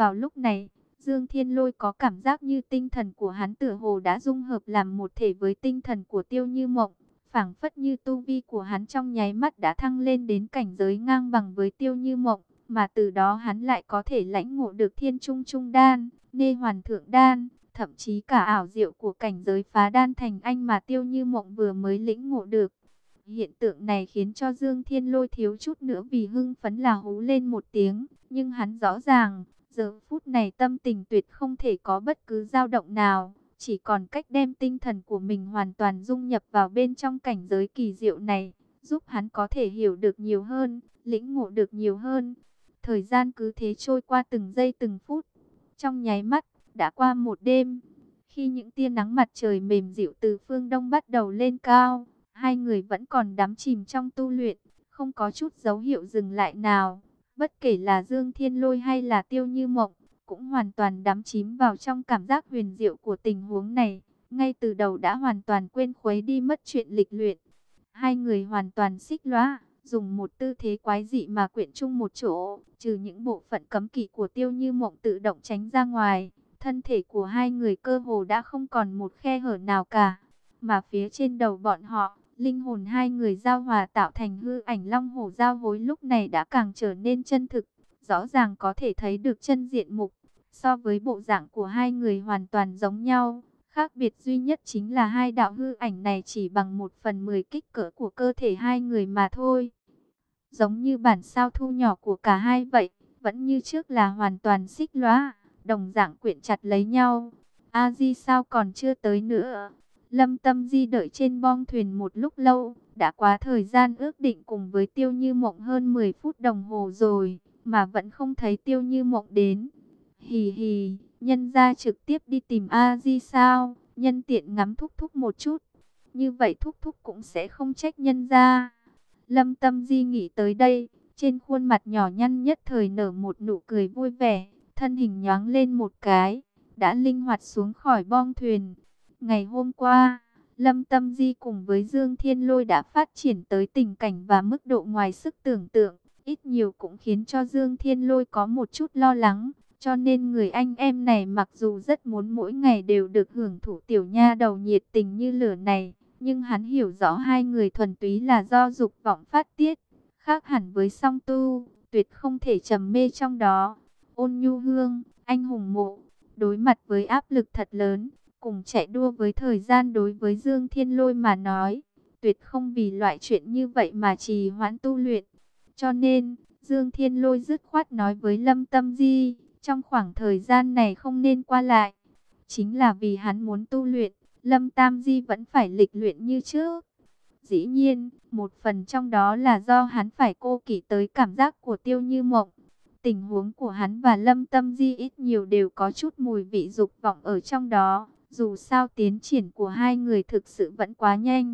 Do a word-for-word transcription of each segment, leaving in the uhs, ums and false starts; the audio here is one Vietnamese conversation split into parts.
Vào lúc này, Dương Thiên Lôi có cảm giác như tinh thần của hắn tựa hồ đã dung hợp làm một thể với tinh thần của Tiêu Như Mộng, phảng phất như tu vi của hắn trong nháy mắt đã thăng lên đến cảnh giới ngang bằng với Tiêu Như Mộng, mà từ đó hắn lại có thể lãnh ngộ được Thiên Trung Trung Đan, Nê Hoàn Thượng Đan, thậm chí cả ảo diệu của cảnh giới phá đan thành anh mà Tiêu Như Mộng vừa mới lĩnh ngộ được. Hiện tượng này khiến cho Dương Thiên Lôi thiếu chút nữa vì hưng phấn là hú lên một tiếng, nhưng hắn rõ ràng, giờ phút này tâm tình tuyệt không thể có bất cứ dao động nào, chỉ còn cách đem tinh thần của mình hoàn toàn dung nhập vào bên trong cảnh giới kỳ diệu này, giúp hắn có thể hiểu được nhiều hơn, lĩnh ngộ được nhiều hơn. Thời gian cứ thế trôi qua từng giây từng phút, trong nháy mắt, đã qua một đêm. Khi những tia nắng mặt trời mềm dịu từ phương đông bắt đầu lên cao, hai người vẫn còn đắm chìm trong tu luyện, không có chút dấu hiệu dừng lại nào. Bất kể là Dương Thiên Lôi hay là Tiêu Như Mộng, cũng hoàn toàn đắm chìm vào trong cảm giác huyền diệu của tình huống này. Ngay từ đầu đã hoàn toàn quên khuấy đi mất chuyện lịch luyện. Hai người hoàn toàn xích lõa, dùng một tư thế quái dị mà quyện chung một chỗ, trừ những bộ phận cấm kỵ của Tiêu Như Mộng tự động tránh ra ngoài. Thân thể của hai người cơ hồ đã không còn một khe hở nào cả, mà phía trên đầu bọn họ, linh hồn hai người giao hòa tạo thành hư ảnh long hổ giao hối lúc này đã càng trở nên chân thực, rõ ràng có thể thấy được chân diện mục. So với bộ dạng của hai người hoàn toàn giống nhau, khác biệt duy nhất chính là hai đạo hư ảnh này chỉ bằng một phần mười kích cỡ của cơ thể hai người mà thôi. Giống như bản sao thu nhỏ của cả hai vậy, vẫn như trước là hoàn toàn xích lõa, đồng dạng quyện chặt lấy nhau. A Di sao còn chưa tới nữa? Lâm Tâm Di đợi trên bong thuyền một lúc lâu, đã quá thời gian ước định cùng với Tiêu Như Mộng hơn mười phút đồng hồ rồi, mà vẫn không thấy Tiêu Như Mộng đến. Hì hì, nhân ra trực tiếp đi tìm A Di sao? Nhân tiện ngắm Thúc Thúc một chút. Như vậy Thúc Thúc cũng sẽ không trách nhân ra. Lâm Tâm Di nghĩ tới đây, trên khuôn mặt nhỏ nhăn nhất thời nở một nụ cười vui vẻ, thân hình nhoáng lên một cái, đã linh hoạt xuống khỏi bong thuyền. Ngày hôm qua, Lâm Tâm Di cùng với Dương Thiên Lôi đã phát triển tới tình cảnh và mức độ ngoài sức tưởng tượng, ít nhiều cũng khiến cho Dương Thiên Lôi có một chút lo lắng, cho nên người anh em này mặc dù rất muốn mỗi ngày đều được hưởng thụ tiểu nha đầu nhiệt tình như lửa này, nhưng hắn hiểu rõ hai người thuần túy là do dục vọng phát tiết, khác hẳn với song tu, tuyệt không thể trầm mê trong đó. Ôn Nhu Hương, anh hùng mộ, đối mặt với áp lực thật lớn, cùng chạy đua với thời gian đối với Dương Thiên Lôi mà nói, tuyệt không vì loại chuyện như vậy mà trì hoãn tu luyện. Cho nên, Dương Thiên Lôi dứt khoát nói với Lâm Tâm Di, trong khoảng thời gian này không nên qua lại. Chính là vì hắn muốn tu luyện, Lâm Tam Di vẫn phải lịch luyện như trước. Dĩ nhiên, một phần trong đó là do hắn phải cô kỵ tới cảm giác của Tiêu Như Mộng. Tình huống của hắn và Lâm Tâm Di ít nhiều đều có chút mùi vị dục vọng ở trong đó. Dù sao tiến triển của hai người thực sự vẫn quá nhanh.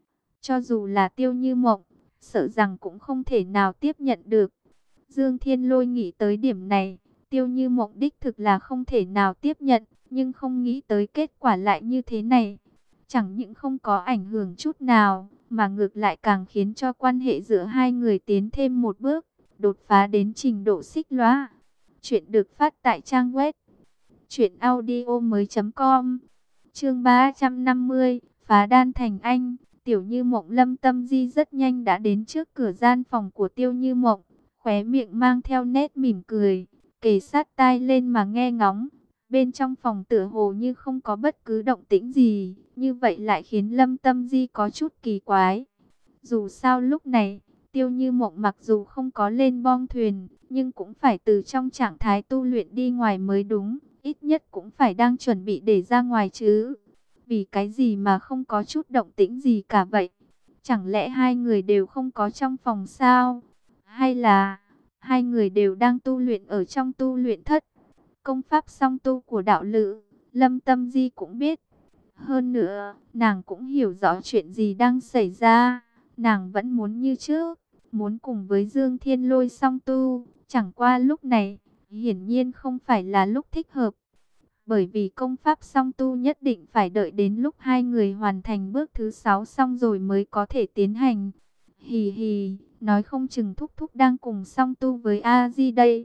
Cho dù là Tiêu Như Mộng, sợ rằng cũng không thể nào tiếp nhận được. Dương Thiên Lôi nghĩ tới điểm này, Tiêu Như Mộng đích thực là không thể nào tiếp nhận, nhưng không nghĩ tới kết quả lại như thế này. Chẳng những không có ảnh hưởng chút nào, mà ngược lại càng khiến cho quan hệ giữa hai người tiến thêm một bước, đột phá đến trình độ xích lõa. Chuyện được phát tại trang web truyện audio mới chấm com. Chương ba trăm năm mươi, phá đan thành anh. Tiểu Như Mộng Lâm Tâm Di rất nhanh đã đến trước cửa gian phòng của Tiêu Như Mộng, khóe miệng mang theo nét mỉm cười, kề sát tai lên mà nghe ngóng. Bên trong phòng tựa hồ như không có bất cứ động tĩnh gì, như vậy lại khiến Lâm Tâm Di có chút kỳ quái. Dù sao lúc này, Tiêu Như Mộng mặc dù không có lên bong thuyền, nhưng cũng phải từ trong trạng thái tu luyện đi ngoài mới đúng, ít nhất cũng phải đang chuẩn bị để ra ngoài chứ. Vì cái gì mà không có chút động tĩnh gì cả vậy? Chẳng lẽ hai người đều không có trong phòng sao? Hay là hai người đều đang tu luyện ở trong tu luyện thất? Công pháp song tu của đạo lữ, Lâm Tâm Di cũng biết. Hơn nữa, nàng cũng hiểu rõ chuyện gì đang xảy ra. Nàng vẫn muốn như trước, muốn cùng với Dương Thiên Lôi song tu. Chẳng qua lúc này, hiển nhiên không phải là lúc thích hợp. Bởi vì công pháp song tu nhất định phải đợi đến lúc hai người hoàn thành bước thứ sáu xong rồi mới có thể tiến hành. Hì hì, nói không chừng Thúc Thúc đang cùng song tu với A Di đây.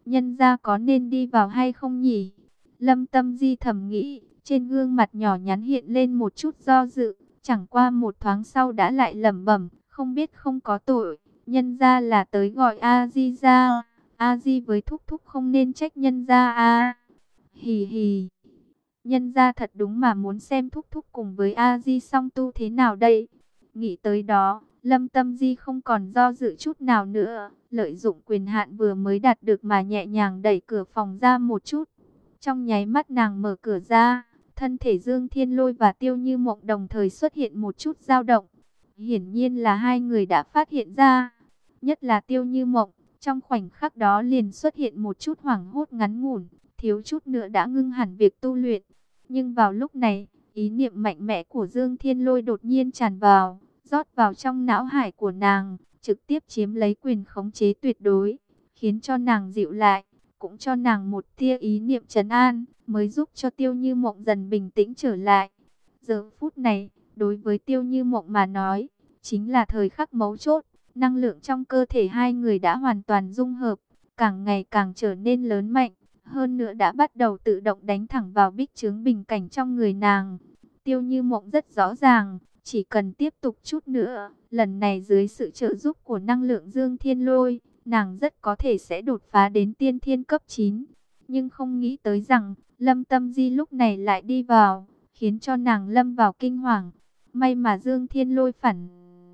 nhân gia có nên đi vào hay không nhỉ? Lâm Tâm Di thầm nghĩ, trên gương mặt nhỏ nhắn hiện lên một chút do dự, chẳng qua một thoáng sau đã lại lẩm bẩm, không biết không có tội, nhân gia là tới gọi A Di ra, A Di với thúc thúc không nên trách nhân gia a. Hì hì, nhân gia thật đúng mà muốn xem thúc thúc cùng với A Di song tu thế nào đây. Nghĩ tới đó, Lâm Tâm Di không còn do dự chút nào nữa, lợi dụng quyền hạn vừa mới đạt được mà nhẹ nhàng đẩy cửa phòng ra một chút. Trong nháy mắt nàng mở cửa ra, thân thể Dương Thiên Lôi và Tiêu Như Mộng đồng thời xuất hiện một chút dao động. Hiển nhiên là hai người đã phát hiện ra, nhất là Tiêu Như Mộng, trong khoảnh khắc đó liền xuất hiện một chút hoảng hốt ngắn ngủn, thiếu chút nữa đã ngưng hẳn việc tu luyện. Nhưng vào lúc này, ý niệm mạnh mẽ của Dương Thiên Lôi đột nhiên tràn vào, rót vào trong não hải của nàng, trực tiếp chiếm lấy quyền khống chế tuyệt đối, khiến cho nàng dịu lại, cũng cho nàng một tia ý niệm trấn an, mới giúp cho Tiêu Như Mộng dần bình tĩnh trở lại. Giờ phút này, đối với Tiêu Như Mộng mà nói, chính là thời khắc mấu chốt, năng lượng trong cơ thể hai người đã hoàn toàn dung hợp, càng ngày càng trở nên lớn mạnh, hơn nữa đã bắt đầu tự động đánh thẳng vào bích chướng bình cảnh trong người nàng. Tiêu Như Mộng rất rõ ràng, chỉ cần tiếp tục chút nữa, lần này dưới sự trợ giúp của năng lượng Dương Thiên Lôi, nàng rất có thể sẽ đột phá đến tiên thiên cấp chín. Nhưng không nghĩ tới rằng, Lâm Tâm Di lúc này lại đi vào, khiến cho nàng lâm vào kinh hoàng. May mà Dương Thiên Lôi phản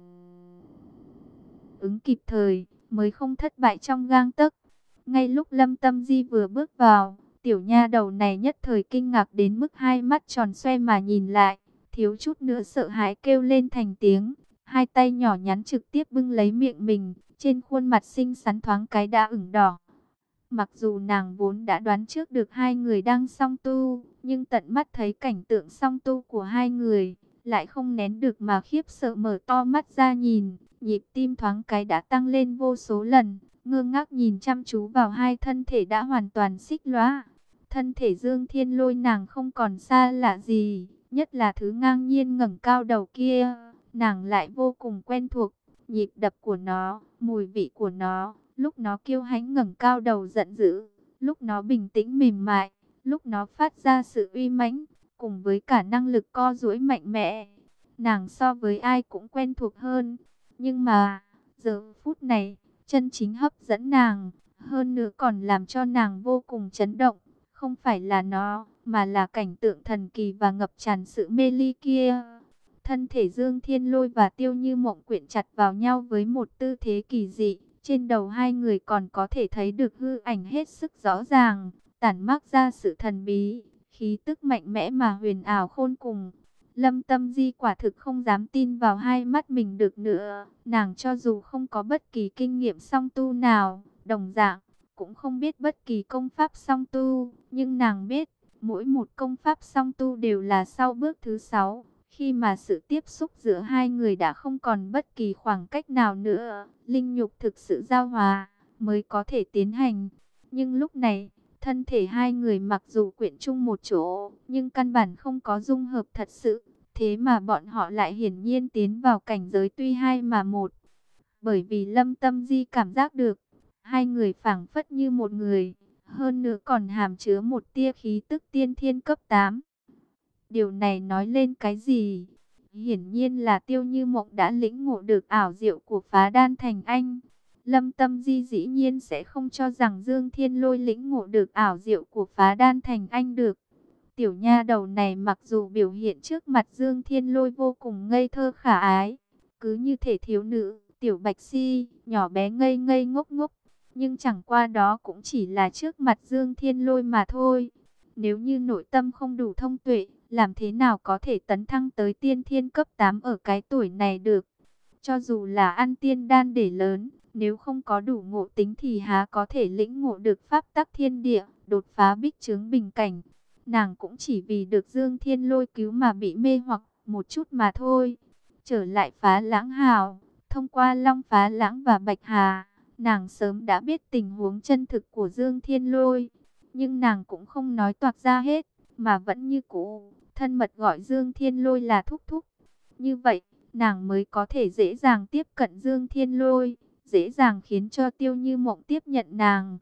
ứng kịp thời, mới không thất bại trong gang tấc. Ngay lúc Lâm Tâm Di vừa bước vào, tiểu nha đầu này nhất thời kinh ngạc đến mức hai mắt tròn xoe mà nhìn lại, thiếu chút nữa sợ hãi kêu lên thành tiếng. Hai tay nhỏ nhắn trực tiếp bưng lấy miệng mình, trên khuôn mặt xinh xắn thoáng cái đã ửng đỏ. Mặc dù nàng vốn đã đoán trước được hai người đang song tu, nhưng tận mắt thấy cảnh tượng song tu của hai người, lại không nén được mà khiếp sợ mở to mắt ra nhìn, nhịp tim thoáng cái đã tăng lên vô số lần, ngơ ngác nhìn chăm chú vào hai thân thể đã hoàn toàn xích lóa. Thân thể Dương Thiên Lôi nàng không còn xa lạ gì, nhất là thứ ngang nhiên ngẩng cao đầu kia, nàng lại vô cùng quen thuộc, nhịp đập của nó, mùi vị của nó, lúc nó kiêu hãnh ngẩng cao đầu giận dữ, lúc nó bình tĩnh mềm mại, lúc nó phát ra sự uy mãnh, cùng với cả năng lực co duỗi mạnh mẽ. Nàng so với ai cũng quen thuộc hơn, nhưng mà, giờ phút này, chân chính hấp dẫn nàng, hơn nữa còn làm cho nàng vô cùng chấn động, không phải là nó, mà là cảnh tượng thần kỳ và ngập tràn sự mê ly kia. Thân thể Dương Thiên Lôi và Tiêu Như Mộng quyện chặt vào nhau với một tư thế kỳ dị, trên đầu hai người còn có thể thấy được hư ảnh hết sức rõ ràng, tản mát ra sự thần bí, khí tức mạnh mẽ mà huyền ảo khôn cùng. Lâm Tâm Di quả thực không dám tin vào hai mắt mình được nữa, nàng cho dù không có bất kỳ kinh nghiệm song tu nào, đồng dạng, cũng không biết bất kỳ công pháp song tu, nhưng nàng biết, mỗi một công pháp song tu đều là sau bước thứ sáu, khi mà sự tiếp xúc giữa hai người đã không còn bất kỳ khoảng cách nào nữa, linh nhục thực sự giao hòa, mới có thể tiến hành. Nhưng lúc này, thân thể hai người mặc dù quyện chung một chỗ, nhưng căn bản không có dung hợp thật sự. Thế mà bọn họ lại hiển nhiên tiến vào cảnh giới tuy hai mà một. Bởi vì Lâm Tâm Di cảm giác được, hai người phảng phất như một người, hơn nữa còn hàm chứa một tia khí tức tiên thiên cấp tám. Điều này nói lên cái gì? Hiển nhiên là Tiêu Như Mộng đã lĩnh ngộ được ảo diệu của phá đan thành anh. Lâm Tâm Di dĩ nhiên sẽ không cho rằng Dương Thiên Lôi lĩnh ngộ được ảo diệu của phá đan thành anh được. Tiểu nha đầu này mặc dù biểu hiện trước mặt Dương Thiên Lôi vô cùng ngây thơ khả ái, cứ như thể thiếu nữ, tiểu bạch si, nhỏ bé ngây ngây ngốc ngốc, nhưng chẳng qua đó cũng chỉ là trước mặt Dương Thiên Lôi mà thôi. Nếu như nội tâm không đủ thông tuệ, làm thế nào có thể tấn thăng tới tiên thiên cấp tám ở cái tuổi này được? Cho dù là ăn tiên đan để lớn, nếu không có đủ ngộ tính thì há có thể lĩnh ngộ được pháp tắc thiên địa, đột phá bích chướng bình cảnh. Nàng cũng chỉ vì được Dương Thiên Lôi cứu mà bị mê hoặc một chút mà thôi. Trở lại Phá Lãng Hào, thông qua Long Phá Lãng và Bạch Hà, nàng sớm đã biết tình huống chân thực của Dương Thiên Lôi. Nhưng nàng cũng không nói toạc ra hết, mà vẫn như cũ, thân mật gọi Dương Thiên Lôi là thúc thúc. Như vậy, nàng mới có thể dễ dàng tiếp cận Dương Thiên Lôi, dễ dàng khiến cho Tiêu Như Mộng tiếp nhận nàng.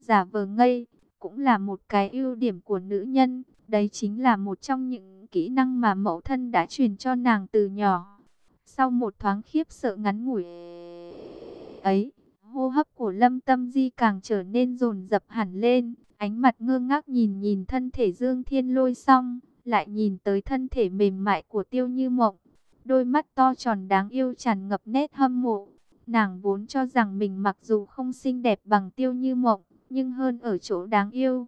Giả vờ ngây cũng là một cái ưu điểm của nữ nhân. Đấy chính là một trong những kỹ năng mà mẫu thân đã truyền cho nàng từ nhỏ. Sau một thoáng khiếp sợ ngắn ngủi ấy, hô hấp của Lâm Tâm Di càng trở nên dồn dập hẳn lên. Ánh mặt ngơ ngác nhìn nhìn thân thể Dương Thiên Lôi, xong lại nhìn tới thân thể mềm mại của Tiêu Như Mộng. Đôi mắt to tròn đáng yêu tràn ngập nét hâm mộ. Nàng vốn cho rằng mình mặc dù không xinh đẹp bằng Tiêu Như Mộng, nhưng hơn ở chỗ đáng yêu.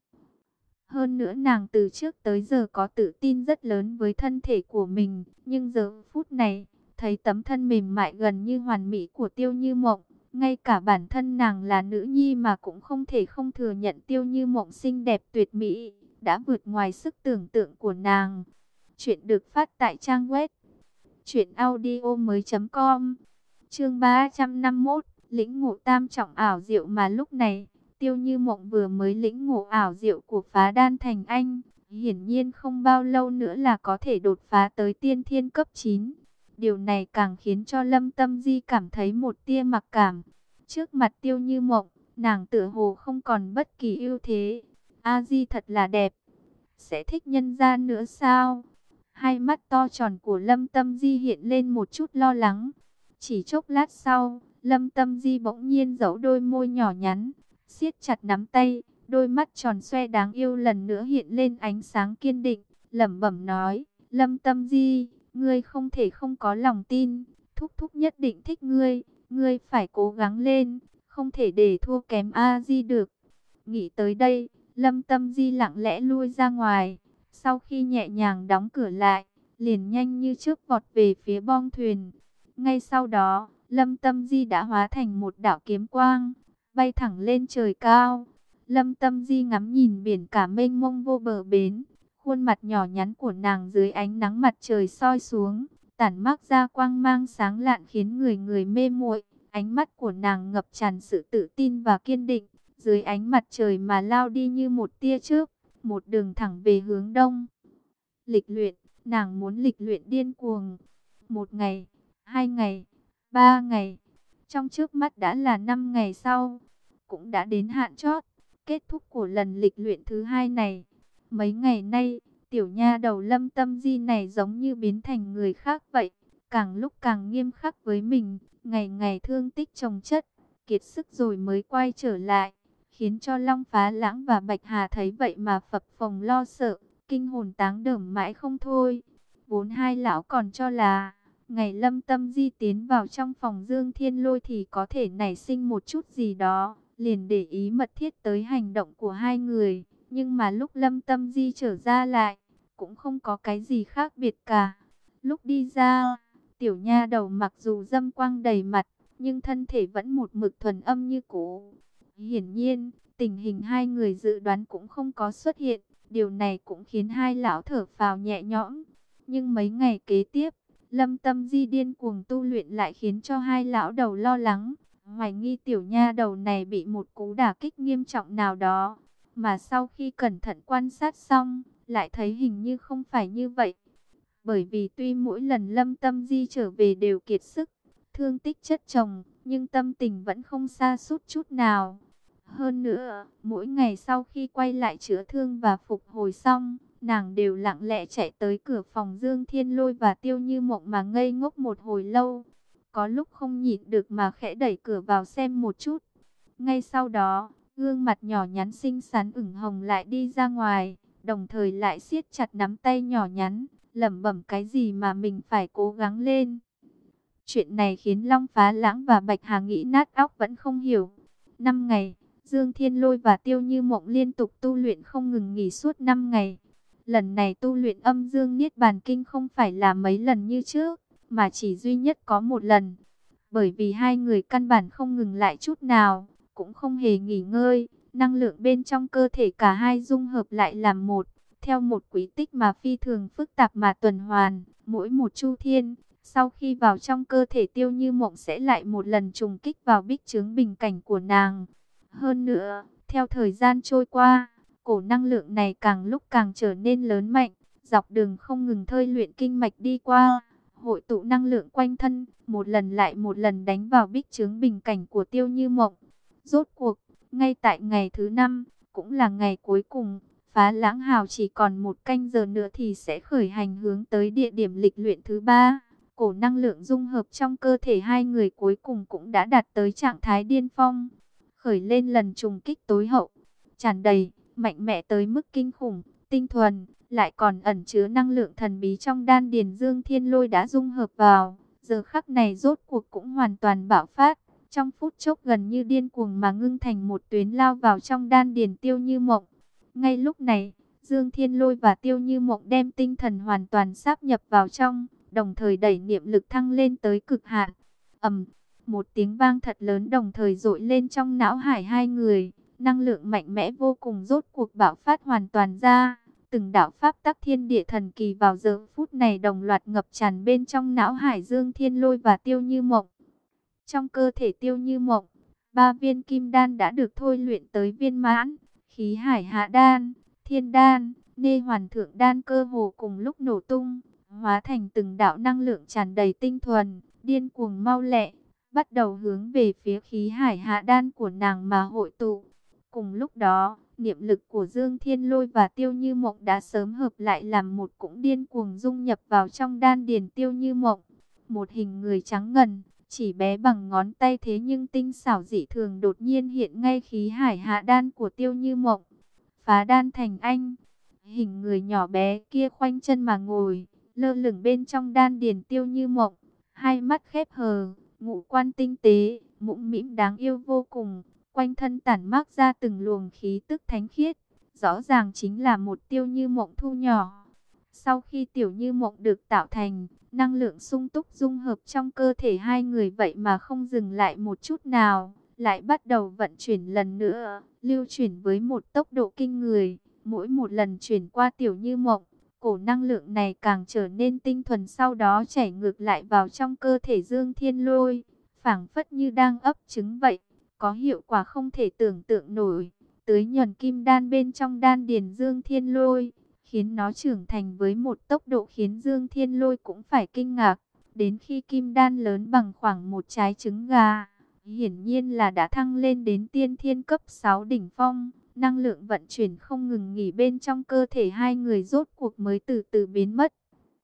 Hơn nữa nàng từ trước tới giờ có tự tin rất lớn với thân thể của mình. Nhưng giờ phút này, thấy tấm thân mềm mại gần như hoàn mỹ của Tiêu Như Mộng, ngay cả bản thân nàng là nữ nhi mà cũng không thể không thừa nhận Tiêu Như Mộng xinh đẹp tuyệt mỹ, đã vượt ngoài sức tưởng tượng của nàng. Chuyện được phát tại trang web truyện audio mới chấm com. Chương ba trăm năm mươi mốt, lĩnh ngộ tam trọng ảo diệu. Mà lúc này, Tiêu Như Mộng vừa mới lĩnh ngộ ảo diệu của Phá Đan Thành Anh, hiển nhiên không bao lâu nữa là có thể đột phá tới tiên thiên cấp chín. Điều này càng khiến cho Lâm Tâm Di cảm thấy một tia mặc cảm. Trước mặt Tiêu Như Mộng, nàng tựa hồ không còn bất kỳ ưu thế. A Di thật là đẹp. Sẽ thích nhân gian nữa sao? Hai mắt to tròn của Lâm Tâm Di hiện lên một chút lo lắng. Chỉ chốc lát sau, Lâm Tâm Di bỗng nhiên giãu đôi môi nhỏ nhắn, siết chặt nắm tay, đôi mắt tròn xoe đáng yêu lần nữa hiện lên ánh sáng kiên định, lẩm bẩm nói: Lâm Tâm Di, ngươi không thể không có lòng tin, thúc thúc nhất định thích ngươi, ngươi phải cố gắng lên, không thể để thua kém A Di được. Nghĩ tới đây, Lâm Tâm Di lặng lẽ lui ra ngoài, sau khi nhẹ nhàng đóng cửa lại, liền nhanh như chớp vọt về phía bong thuyền. Ngay sau đó, Lâm Tâm Di đã hóa thành một đạo kiếm quang, bay thẳng lên trời cao. Lâm Tâm Di ngắm nhìn biển cả mênh mông vô bờ bến, khuôn mặt nhỏ nhắn của nàng dưới ánh nắng mặt trời soi xuống, tản mát ra quang mang sáng lạn khiến người người mê muội. Ánh mắt của nàng ngập tràn sự tự tin và kiên định, dưới ánh mặt trời mà lao đi như một tia chớp, một đường thẳng về hướng đông. Lịch luyện, nàng muốn lịch luyện điên cuồng. Một ngày, hai ngày, ba ngày, trong trước mắt đã là năm ngày sau, cũng đã đến hạn chót, kết thúc của lần lịch luyện thứ hai này. Mấy ngày nay, tiểu nha đầu Lâm Tâm Di này giống như biến thành người khác vậy, càng lúc càng nghiêm khắc với mình, ngày ngày thương tích chồng chất, kiệt sức rồi mới quay trở lại, khiến cho Long Phá Lãng và Bạch Hà thấy vậy mà phập phồng lo sợ, kinh hồn táng đởm mãi không thôi. Vốn hai lão còn cho là ngày Lâm Tâm Di tiến vào trong phòng Dương Thiên Lôi thì có thể nảy sinh một chút gì đó, liền để ý mật thiết tới hành động của hai người. Nhưng mà lúc Lâm Tâm Di trở ra lại, cũng không có cái gì khác biệt cả. Lúc đi ra, tiểu nha đầu mặc dù dâm quang đầy mặt, nhưng thân thể vẫn một mực thuần âm như cũ. Hiển nhiên, tình hình hai người dự đoán cũng không có xuất hiện. Điều này cũng khiến hai lão thở phào nhẹ nhõm. Nhưng mấy ngày kế tiếp, Lâm Tâm Di điên cuồng tu luyện lại khiến cho hai lão đầu lo lắng, hoài nghi tiểu nha đầu này bị một cú đả kích nghiêm trọng nào đó. Mà sau khi cẩn thận quan sát xong, lại thấy hình như không phải như vậy. Bởi vì tuy mỗi lần Lâm Tâm Di trở về đều kiệt sức, thương tích chất chồng, nhưng tâm tình vẫn không sa sút chút nào. Hơn nữa, mỗi ngày sau khi quay lại chữa thương và phục hồi xong, nàng đều lặng lẽ chạy tới cửa phòng Dương Thiên Lôi và Tiêu Như Mộng mà ngây ngốc một hồi lâu. Có lúc không nhịn được mà khẽ đẩy cửa vào xem một chút. Ngay sau đó, gương mặt nhỏ nhắn xinh xắn ửng hồng lại đi ra ngoài, đồng thời lại siết chặt nắm tay nhỏ nhắn, lẩm bẩm cái gì mà mình phải cố gắng lên. Chuyện này khiến Long Phá Lãng và Bạch Hà nghĩ nát óc vẫn không hiểu. Năm ngày, Dương Thiên Lôi và Tiêu Như Mộng liên tục tu luyện không ngừng nghỉ suốt năm ngày. Lần này tu luyện âm dương niết bàn kinh không phải là mấy lần như trước, mà chỉ duy nhất có một lần. Bởi vì hai người căn bản không ngừng lại chút nào, cũng không hề nghỉ ngơi, năng lượng bên trong cơ thể cả hai dung hợp lại làm một, theo một quy tích mà phi thường phức tạp mà tuần hoàn, mỗi một chu thiên. Sau khi vào trong cơ thể Tiêu Như Mộng sẽ lại một lần trùng kích vào bích chướng bình cảnh của nàng. Hơn nữa, theo thời gian trôi qua, cổ năng lượng này càng lúc càng trở nên lớn mạnh, dọc đường không ngừng thơi luyện kinh mạch đi qua, hội tụ năng lượng quanh thân, một lần lại một lần đánh vào bích chướng bình cảnh của Tiêu Như Mộng. Rốt cuộc, Ngay tại ngày thứ năm, cũng là ngày cuối cùng, Phá Lãng Hào chỉ còn một canh giờ nữa thì sẽ khởi hành hướng tới địa điểm lịch luyện thứ ba. Cổ năng lượng dung hợp trong cơ thể hai người cuối cùng cũng đã đạt tới trạng thái điên phong, khởi lên lần trùng kích tối hậu, tràn đầy, mạnh mẽ tới mức kinh khủng, tinh thuần, lại còn ẩn chứa năng lượng thần bí trong đan điền Dương Thiên Lôi đã dung hợp vào, giờ khắc này rốt cuộc cũng hoàn toàn bạo phát, trong phút chốc gần như điên cuồng mà ngưng thành một tuyến lao vào trong đan điền Tiêu Như Mộng. Ngay lúc này, Dương Thiên Lôi và Tiêu Như Mộng đem tinh thần hoàn toàn sáp nhập vào trong, đồng thời đẩy niệm lực thăng lên tới cực hạn. Ầm, một tiếng vang thật lớn đồng thời dội lên trong não hải hai người, năng lượng mạnh mẽ vô cùng rốt cuộc bạo phát hoàn toàn ra. Từng đạo pháp tắc thiên địa thần kỳ vào giờ phút này đồng loạt ngập tràn bên trong não hải Dương Thiên Lôi và Tiêu Như Mộng. Trong cơ thể Tiêu Như Mộng, ba viên kim đan đã được thôi luyện tới viên mãn, khí hải hạ đan, thiên đan, nê hoàn thượng đan cơ hồ cùng lúc nổ tung, hóa thành từng đạo năng lượng tràn đầy tinh thuần, điên cuồng mau lẹ, bắt đầu hướng về phía khí hải hạ đan của nàng mà hội tụ. Cùng lúc đó, niệm lực của Dương Thiên Lôi và Tiêu Như Mộng đã sớm hợp lại làm một, cũng điên cuồng dung nhập vào trong đan điền Tiêu Như Mộng. Một hình người trắng ngần, chỉ bé bằng ngón tay thế nhưng tinh xảo dị thường đột nhiên hiện ngay khí hải hạ đan của Tiêu Như Mộng. Phá đan thành anh, hình người nhỏ bé kia khoanh chân mà ngồi, lơ lửng bên trong đan điền Tiêu Như Mộng, hai mắt khép hờ, ngũ quan tinh tế, mũm mĩm đáng yêu vô cùng, quanh thân tản mát ra từng luồng khí tức thánh khiết, rõ ràng chính là một Tiêu Như Mộng thu nhỏ. Sau khi Tiểu Như Mộng được tạo thành, năng lượng sung túc dung hợp trong cơ thể hai người vậy mà không dừng lại một chút nào, lại bắt đầu vận chuyển lần nữa, lưu chuyển với một tốc độ kinh người. Mỗi một lần chuyển qua Tiểu Như Mộng, cổ năng lượng này càng trở nên tinh thuần, sau đó chảy ngược lại vào trong cơ thể Dương Thiên Lôi, phảng phất như đang ấp trứng vậy, có hiệu quả không thể tưởng tượng nổi, tưới nhuần kim đan bên trong đan điền Dương Thiên Lôi, khiến nó trưởng thành với một tốc độ khiến Dương Thiên Lôi cũng phải kinh ngạc. Đến khi kim đan lớn bằng khoảng một trái trứng gà, hiển nhiên là đã thăng lên đến tiên thiên cấp sáu đỉnh phong. Năng lượng vận chuyển không ngừng nghỉ bên trong cơ thể hai người rốt cuộc mới từ từ biến mất.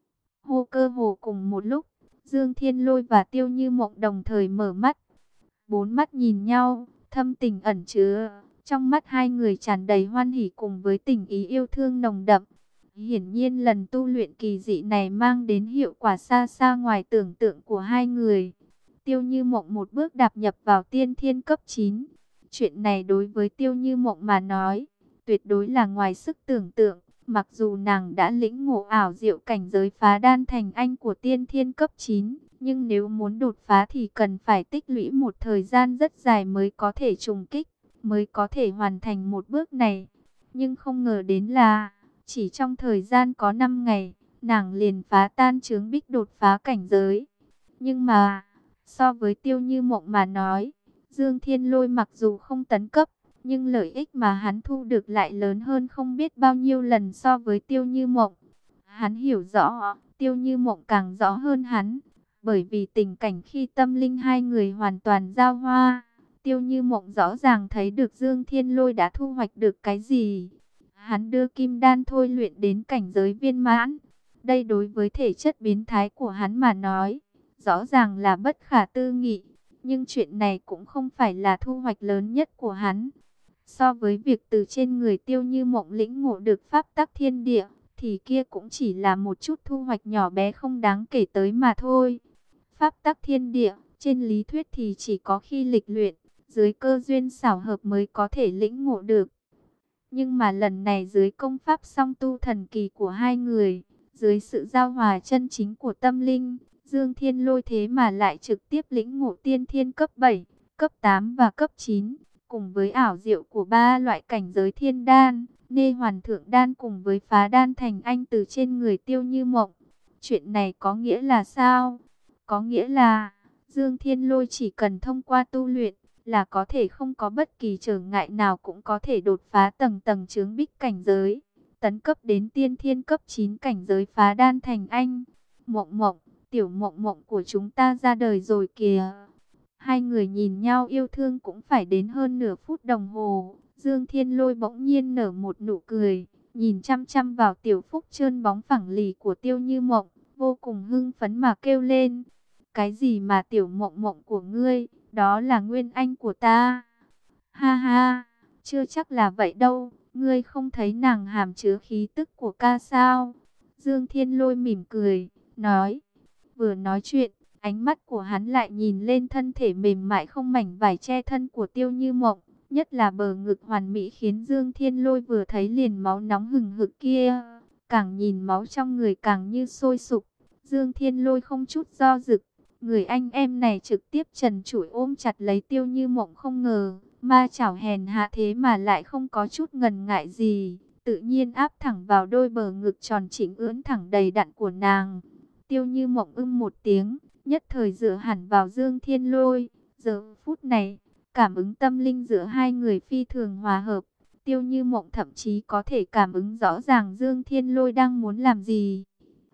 Hô, cơ hồ cùng một lúc, Dương Thiên Lôi và Tiêu Như Mộng đồng thời mở mắt. Bốn mắt nhìn nhau, thâm tình ẩn chứa, trong mắt hai người tràn đầy hoan hỉ cùng với tình ý yêu thương nồng đậm. Hiển nhiên lần tu luyện kỳ dị này mang đến hiệu quả xa xa ngoài tưởng tượng của hai người. Tiêu Như Mộng một bước đạp nhập vào tiên thiên cấp chín. Chuyện này đối với Tiêu Như Mộng mà nói, tuyệt đối là ngoài sức tưởng tượng. Mặc dù nàng đã lĩnh ngộ ảo diệu cảnh giới phá đan thành anh của tiên thiên cấp chín, nhưng nếu muốn đột phá thì cần phải tích lũy một thời gian rất dài mới có thể trùng kích, mới có thể hoàn thành một bước này. Nhưng không ngờ đến là, chỉ trong thời gian có năm ngày, nàng liền phá tan chướng bích đột phá cảnh giới. Nhưng mà, so với Tiêu Như Mộng mà nói, Dương Thiên Lôi mặc dù không tấn cấp, nhưng lợi ích mà hắn thu được lại lớn hơn không biết bao nhiêu lần so với Tiêu Như Mộng. Hắn hiểu rõ, Tiêu Như Mộng càng rõ hơn hắn, bởi vì tình cảnh khi tâm linh hai người hoàn toàn giao hoa, Tiêu Như Mộng rõ ràng thấy được Dương Thiên Lôi đã thu hoạch được cái gì. Hắn đưa kim đan thôi luyện đến cảnh giới viên mãn. Đây đối với thể chất biến thái của hắn mà nói, rõ ràng là bất khả tư nghị. Nhưng chuyện này cũng không phải là thu hoạch lớn nhất của hắn. So với việc từ trên người Tiêu Như Mộng lĩnh ngộ được pháp tắc thiên địa, thì kia cũng chỉ là một chút thu hoạch nhỏ bé không đáng kể tới mà thôi. Pháp tắc thiên địa, trên lý thuyết thì chỉ có khi lịch luyện, dưới cơ duyên xảo hợp mới có thể lĩnh ngộ được. Nhưng mà lần này dưới công pháp song tu thần kỳ của hai người, dưới sự giao hòa chân chính của tâm linh, Dương Thiên Lôi thế mà lại trực tiếp lĩnh ngộ tiên thiên cấp bảy, cấp tám và cấp chín, cùng với ảo diệu của ba loại cảnh giới thiên đan, nê hoàn thượng đan cùng với phá đan thành anh từ trên người Tiêu Như Mộng. Chuyện này có nghĩa là sao? Có nghĩa là Dương Thiên Lôi chỉ cần thông qua tu luyện là có thể không có bất kỳ trở ngại nào cũng có thể đột phá tầng tầng chướng bích cảnh giới, tấn cấp đến tiên thiên cấp chín cảnh giới phá đan thành anh. Mộng Mộng, tiểu Mộng Mộng của chúng ta ra đời rồi kìa. Hai người nhìn nhau yêu thương cũng phải đến hơn nửa phút đồng hồ. Dương Thiên Lôi bỗng nhiên nở một nụ cười, nhìn chăm chăm vào tiểu phúc trơn bóng phẳng lì của Tiêu Như Mộng, vô cùng hưng phấn mà kêu lên. Cái gì mà tiểu mộng mộng của ngươi, đó là nguyên anh của ta. Ha ha, chưa chắc là vậy đâu, ngươi không thấy nàng hàm chứa khí tức của ca sao? Dương Thiên Lôi mỉm cười, nói. Vừa nói chuyện, ánh mắt của hắn lại nhìn lên thân thể mềm mại không mảnh vải che thân của Tiêu Như Mộng, nhất là bờ ngực hoàn mỹ khiến Dương Thiên Lôi vừa thấy liền máu nóng hừng hực kia, càng nhìn máu trong người càng như sôi sục. Dương Thiên Lôi không chút do dự, người anh em này trực tiếp trần trụi ôm chặt lấy Tiêu Như Mộng, không ngờ ma chảo hèn hạ thế mà lại không có chút ngần ngại gì, tự nhiên áp thẳng vào đôi bờ ngực tròn chỉnh ưỡn thẳng đầy đặn của nàng. Tiêu Như Mộng ưng một tiếng, nhất thời dựa hẳn vào Dương Thiên Lôi. Giờ phút này, cảm ứng tâm linh giữa hai người phi thường hòa hợp. Tiêu Như Mộng thậm chí có thể cảm ứng rõ ràng Dương Thiên Lôi đang muốn làm gì.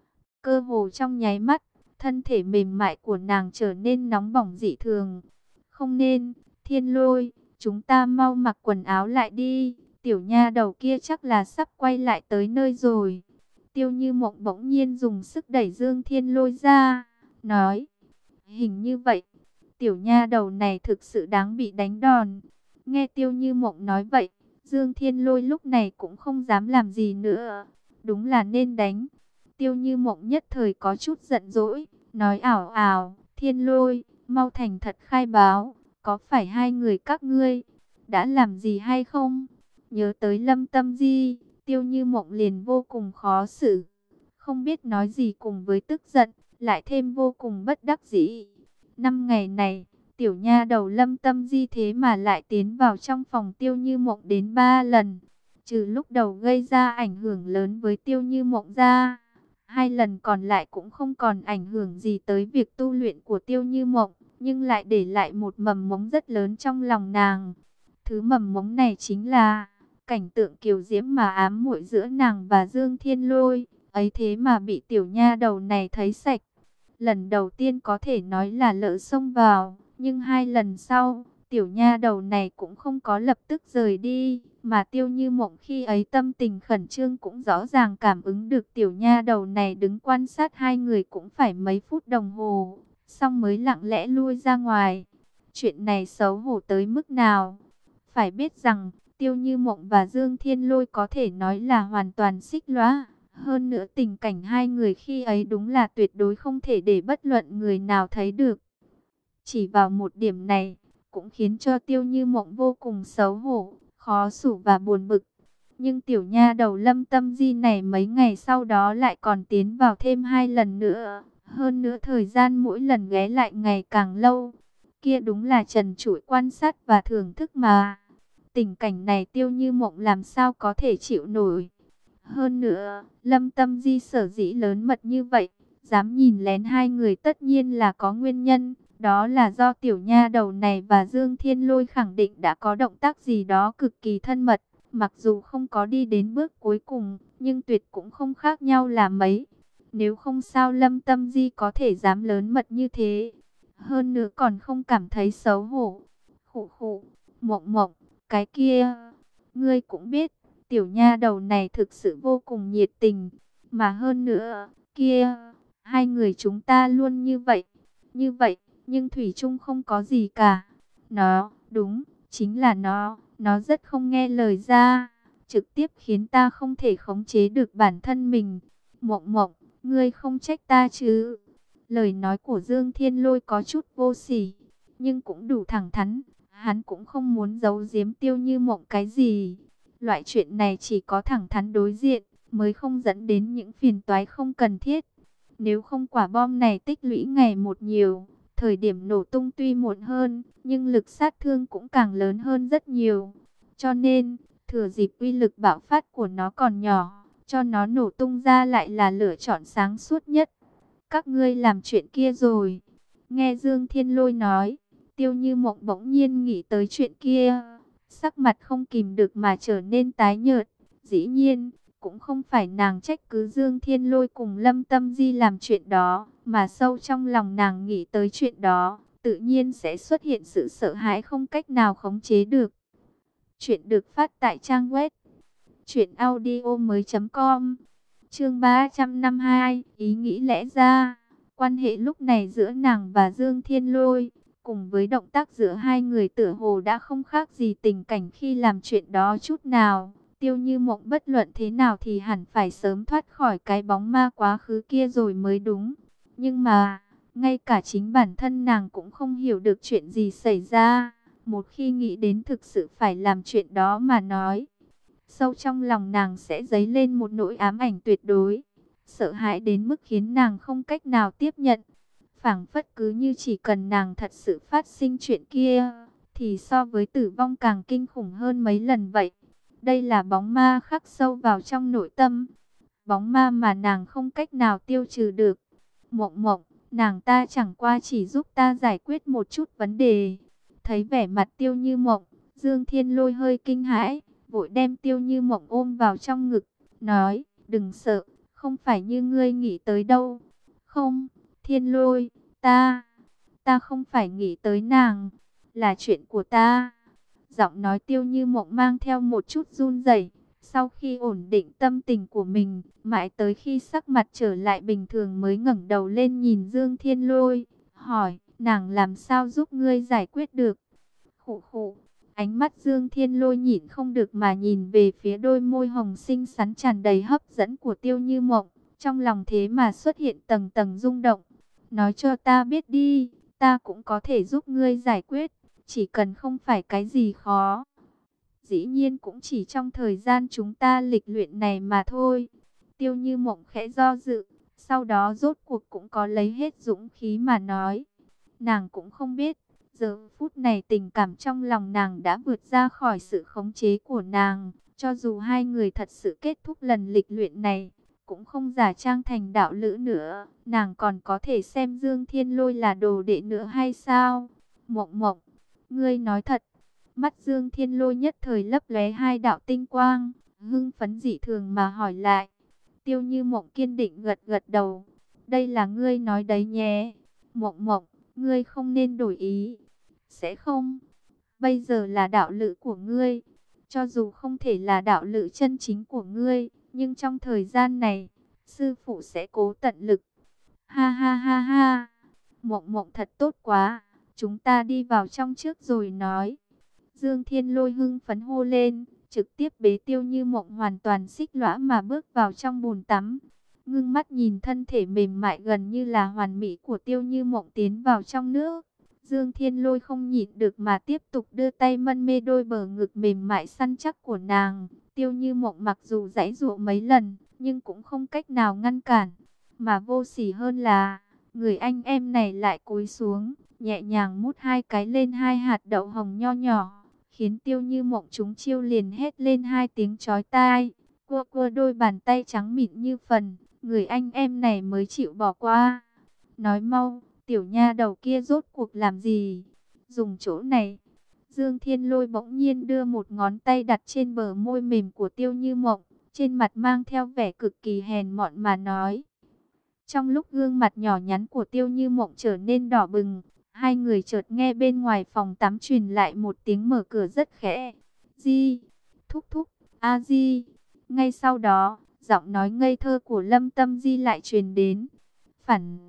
Cơ hồ trong nháy mắt, thân thể mềm mại của nàng trở nên nóng bỏng dị thường. Không nên, Thiên Lôi, chúng ta mau mặc quần áo lại đi. Tiểu nha đầu kia chắc là sắp quay lại tới nơi rồi. Tiêu Như Mộng bỗng nhiên dùng sức đẩy Dương Thiên Lôi ra, nói. Hình như vậy, tiểu nha đầu này thực sự đáng bị đánh đòn. Nghe Tiêu Như Mộng nói vậy, Dương Thiên Lôi lúc này cũng không dám làm gì nữa. Đúng là nên đánh. Tiêu Như Mộng nhất thời có chút giận dỗi, nói ảo ảo, Thiên Lôi, mau thành thật khai báo, có phải hai người các ngươi đã làm gì hay không? Nhớ tới Lâm Tâm Di, Tiêu Như Mộng liền vô cùng khó xử, không biết nói gì, cùng với tức giận, lại thêm vô cùng bất đắc dĩ. Năm ngày này, tiểu nha đầu Lâm Tâm Di thế mà lại tiến vào trong phòng Tiêu Như Mộng đến ba lần. Trừ lúc đầu gây ra ảnh hưởng lớn với Tiêu Như Mộng ra, hai lần còn lại cũng không còn ảnh hưởng gì tới việc tu luyện của Tiêu Như Mộng, nhưng lại để lại một mầm mống rất lớn trong lòng nàng. Thứ mầm mống này chính là cảnh tượng kiều diễm mà ám muội giữa nàng và Dương Thiên Lôi, ấy thế mà bị tiểu nha đầu này thấy sạch. Lần đầu tiên có thể nói là lỡ xông vào, nhưng hai lần sau, tiểu nha đầu này cũng không có lập tức rời đi, mà Tiêu Như Mộng khi ấy tâm tình khẩn trương cũng rõ ràng cảm ứng được tiểu nha đầu này đứng quan sát hai người cũng phải mấy phút đồng hồ, xong mới lặng lẽ lui ra ngoài. Chuyện này xấu hổ tới mức nào? Phải biết rằng, Tiêu Như Mộng và Dương Thiên Lôi có thể nói là hoàn toàn xích lóa. Hơn nữa tình cảnh hai người khi ấy đúng là tuyệt đối không thể để bất luận người nào thấy được. Chỉ vào một điểm này, cũng khiến cho Tiêu Như Mộng vô cùng xấu hổ, khó xử và buồn bực. Nhưng tiểu nha đầu Lâm Tâm Di này mấy ngày sau đó lại còn tiến vào thêm hai lần nữa. Hơn nữa thời gian mỗi lần ghé lại ngày càng lâu. Kia đúng là trần trụi quan sát và thưởng thức mà. Tình cảnh này Tiêu Như Mộng làm sao có thể chịu nổi. Hơn nữa, Lâm Tâm Di sở dĩ lớn mật như vậy, dám nhìn lén hai người tất nhiên là có nguyên nhân. Đó là do tiểu nha đầu này và Dương Thiên Lôi khẳng định đã có động tác gì đó cực kỳ thân mật. Mặc dù không có đi đến bước cuối cùng, nhưng tuyệt cũng không khác nhau là mấy. Nếu không sao Lâm Tâm Di có thể dám lớn mật như thế. Hơn nữa còn không cảm thấy xấu hổ. Khụ khụ, Mộng Mộng, cái kia, ngươi cũng biết. Tiểu nha đầu này thực sự vô cùng nhiệt tình. Mà hơn nữa, kia, hai người chúng ta luôn như vậy, như vậy, nhưng Thủy chung không có gì cả. Nó, đúng, chính là nó, nó rất không nghe lời ra, trực tiếp khiến ta không thể khống chế được bản thân mình. Mộng Mộng, ngươi không trách ta chứ? Lời nói của Dương Thiên Lôi có chút vô sỉ, nhưng cũng đủ thẳng thắn. Hắn cũng không muốn giấu giếm Tiêu Như Mộng cái gì. Loại chuyện này chỉ có thẳng thắn đối diện mới không dẫn đến những phiền toái không cần thiết. Nếu không quả bom này tích lũy ngày một nhiều, thời điểm nổ tung tuy muộn hơn, nhưng lực sát thương cũng càng lớn hơn rất nhiều. Cho nên, thừa dịp uy lực bạo phát của nó còn nhỏ, cho nó nổ tung ra lại là lựa chọn sáng suốt nhất. Các ngươi làm chuyện kia rồi. Nghe Dương Thiên Lôi nói, Tiêu Như Mộng bỗng nhiên nghĩ tới chuyện kia. Sắc mặt không kìm được mà trở nên tái nhợt. Dĩ nhiên, cũng không phải nàng trách cứ Dương Thiên Lôi cùng Lâm Tâm Di làm chuyện đó, mà sâu trong lòng nàng nghĩ tới chuyện đó, tự nhiên sẽ xuất hiện sự sợ hãi không cách nào khống chế được. Chuyện được phát tại trang web truyện audio mới chấm com. Chương ba trăm năm mươi hai, ý nghĩ lẽ ra. Quan hệ lúc này giữa nàng và Dương Thiên Lôi, cùng với động tác giữa hai người tựa hồ đã không khác gì tình cảnh khi làm chuyện đó chút nào. Tiêu Như Mộng bất luận thế nào thì hẳn phải sớm thoát khỏi cái bóng ma quá khứ kia rồi mới đúng. Nhưng mà, ngay cả chính bản thân nàng cũng không hiểu được chuyện gì xảy ra. Một khi nghĩ đến thực sự phải làm chuyện đó mà nói, sâu trong lòng nàng sẽ dấy lên một nỗi ám ảnh tuyệt đối, sợ hãi đến mức khiến nàng không cách nào tiếp nhận. Phảng phất cứ như chỉ cần nàng thật sự phát sinh chuyện kia, thì so với tử vong càng kinh khủng hơn mấy lần vậy. Đây là bóng ma khắc sâu vào trong nội tâm, bóng ma mà nàng không cách nào tiêu trừ được. Mộng Mộng, nàng ta chẳng qua chỉ giúp ta giải quyết một chút vấn đề. Thấy vẻ mặt Tiêu Như Mộng, Dương Thiên Lôi hơi kinh hãi, vội đem Tiêu Như Mộng ôm vào trong ngực, nói, đừng sợ, không phải như ngươi nghĩ tới đâu. Không, Thiên Lôi, ta, ta không phải nghĩ tới nàng, là chuyện của ta. Giọng nói Tiêu Như Mộng mang theo một chút run rẩy. Sau khi ổn định tâm tình của mình, mãi tới khi sắc mặt trở lại bình thường mới ngẩng đầu lên nhìn Dương Thiên Lôi, hỏi, nàng làm sao giúp ngươi giải quyết được? Khụ khụ, ánh mắt Dương Thiên Lôi nhịn không được mà nhìn về phía đôi môi hồng xinh xắn tràn đầy hấp dẫn của Tiêu Như Mộng, trong lòng thế mà xuất hiện tầng tầng rung động. Nói cho ta biết đi, ta cũng có thể giúp ngươi giải quyết, chỉ cần không phải cái gì khó. Dĩ nhiên cũng chỉ trong thời gian chúng ta lịch luyện này mà thôi. Tiêu Như Mộng khẽ do dự, sau đó rốt cuộc cũng có lấy hết dũng khí mà nói. Nàng cũng không biết, giờ phút này tình cảm trong lòng nàng đã vượt ra khỏi sự khống chế của nàng. Cho dù hai người thật sự kết thúc lần lịch luyện này, cũng không giả trang thành đạo lữ nữa. Nàng còn có thể xem Dương Thiên Lôi là đồ đệ nữa hay sao? Mộng Mộng, ngươi nói thật. Mắt Dương Thiên Lôi nhất thời lấp lóe hai đạo tinh quang, hưng phấn dị thường mà hỏi lại. Tiêu Như Mộng kiên định gật gật đầu. Đây là ngươi nói đấy nhé. Mộng Mộng, ngươi không nên đổi ý. Sẽ không. Bây giờ là đạo lữ của ngươi. Cho dù không thể là đạo lữ chân chính của ngươi, nhưng trong thời gian này, sư phụ sẽ cố tận lực. Ha ha ha ha. Mộng Mộng thật tốt quá. Chúng ta đi vào trong trước rồi nói. Dương Thiên Lôi hưng phấn hô lên, trực tiếp bế Tiêu Như Mộng hoàn toàn xích lõa mà bước vào trong bồn tắm. Ngưng mắt nhìn thân thể mềm mại gần như là hoàn mỹ của Tiêu Như Mộng tiến vào trong nước. Dương Thiên Lôi không nhịn được mà tiếp tục đưa tay mân mê đôi bờ ngực mềm mại săn chắc của nàng. Tiêu Như Mộng mặc dù giãy giụa mấy lần, nhưng cũng không cách nào ngăn cản. Mà vô sỉ hơn là, người anh em này lại cúi xuống, nhẹ nhàng mút hai cái lên hai hạt đậu hồng nho nhỏ, khiến Tiêu Như Mộng chúng chiêu liền hét lên hai tiếng chói tai. Cua cua đôi bàn tay trắng mịn như phần, người anh em này mới chịu bỏ qua. Nói mau, tiểu nha đầu kia rốt cuộc làm gì? Dùng chỗ này. Dương Thiên Lôi bỗng nhiên đưa một ngón tay đặt trên bờ môi mềm của Tiêu Như Mộng, trên mặt mang theo vẻ cực kỳ hèn mọn mà nói. Trong lúc gương mặt nhỏ nhắn của Tiêu Như Mộng trở nên đỏ bừng, hai người chợt nghe bên ngoài phòng tắm truyền lại một tiếng mở cửa rất khẽ. Di, thúc thúc, a Di. Ngay sau đó, giọng nói ngây thơ của Lâm Tâm Di lại truyền đến. Phản